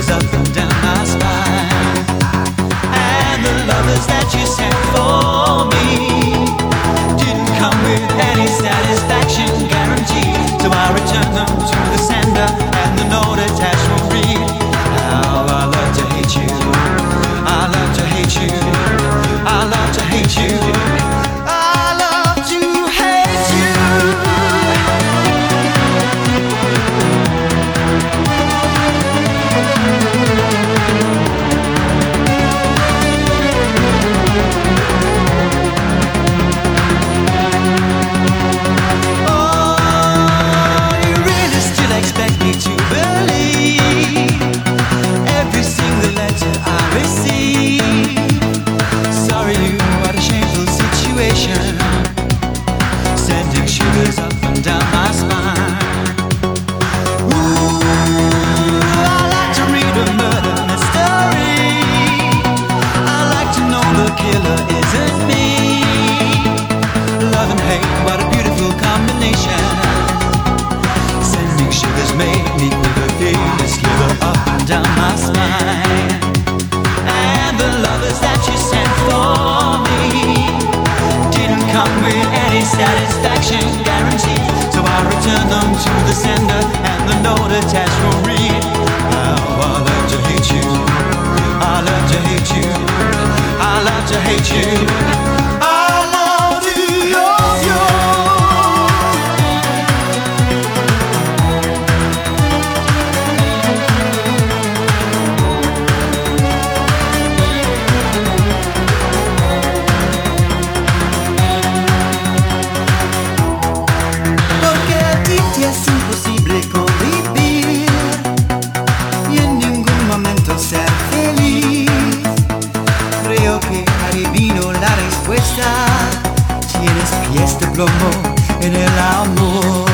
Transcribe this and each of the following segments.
shivers up and down my spine. And the lovers that you sent for me didn't come with any satisfaction guarantee. So I returned them to the sender, and the note attached will read: how I love to hate you, I love to hate you, I love to hate you, I love to hate you. Sending shivers up and down my spine. Ooh, I like to read a murder mystery. I like to know the killer isn't me. Love and hate, what a beautiful combination. Sending shivers made me quiver, feel a sliver up and down my spine. And the lovers that you sent for me didn't come with any satisfaction guarantee. So I returned them to the sender, and the note attached will read: how I love to hate you, I love to hate you, I love to hate you, I love to hate you. Es imposible convivir y en ningún momento ser feliz. Creo que adivino la respuesta. Tienes pies de plomo en el amor.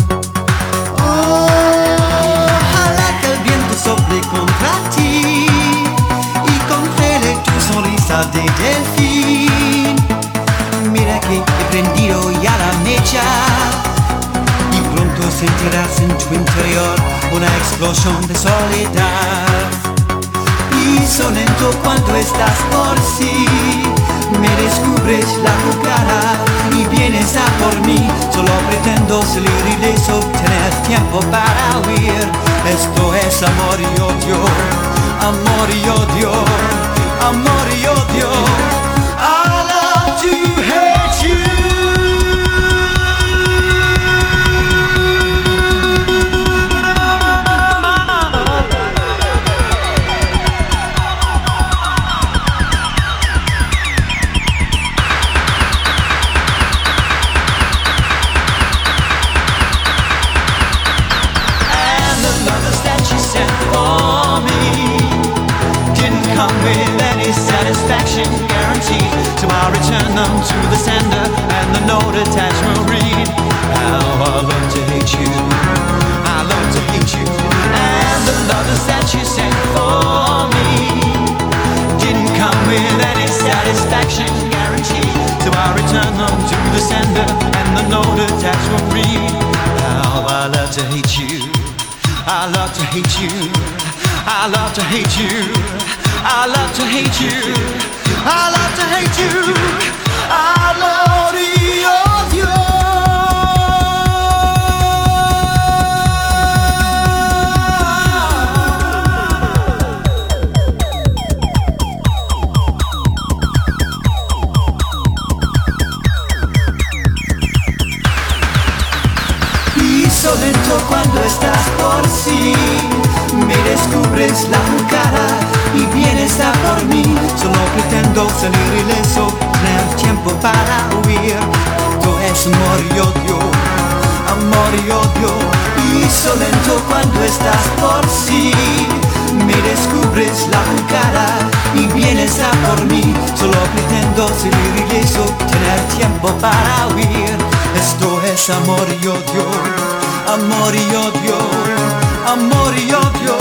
Ojalá que el viento sople contra ti y congele tu sonrisa de delfín. Mira que he prendido ya la mecha. Pronto sentirás en tu interior una explosión de soledad. Piso lento cuando estás por sí, me descubres la cara y vienes a por mí. Solo pretendo salir ileso, tener tiempo para huir. Esto es amor y odio, amor y odio, amor y odio. I love to hate you. With any satisfaction guarantee. So I return them to the sender, and the note attached will read: how I love to hate you, I love to hate you. And the lovers that you sent for me didn't come with any satisfaction guarantee. So I return them to the sender, and the note attached will read: how I love to hate you, I love to hate you, I love to hate you, I love to hate you, I love to hate you, I love to hate you. Piso lento cuando estás por sí, me descubres la cara y vienes a por mí. Solo pretendo salir ileso, tener tiempo para huir. Esto es amor y odio, amor y odio. Piso lento cuando estás por sí, me descubres la cara y vienes a por mí. Solo pretendo salir ileso, tener tiempo para huir. Esto es amor y odio, amor y odio, amor y odio.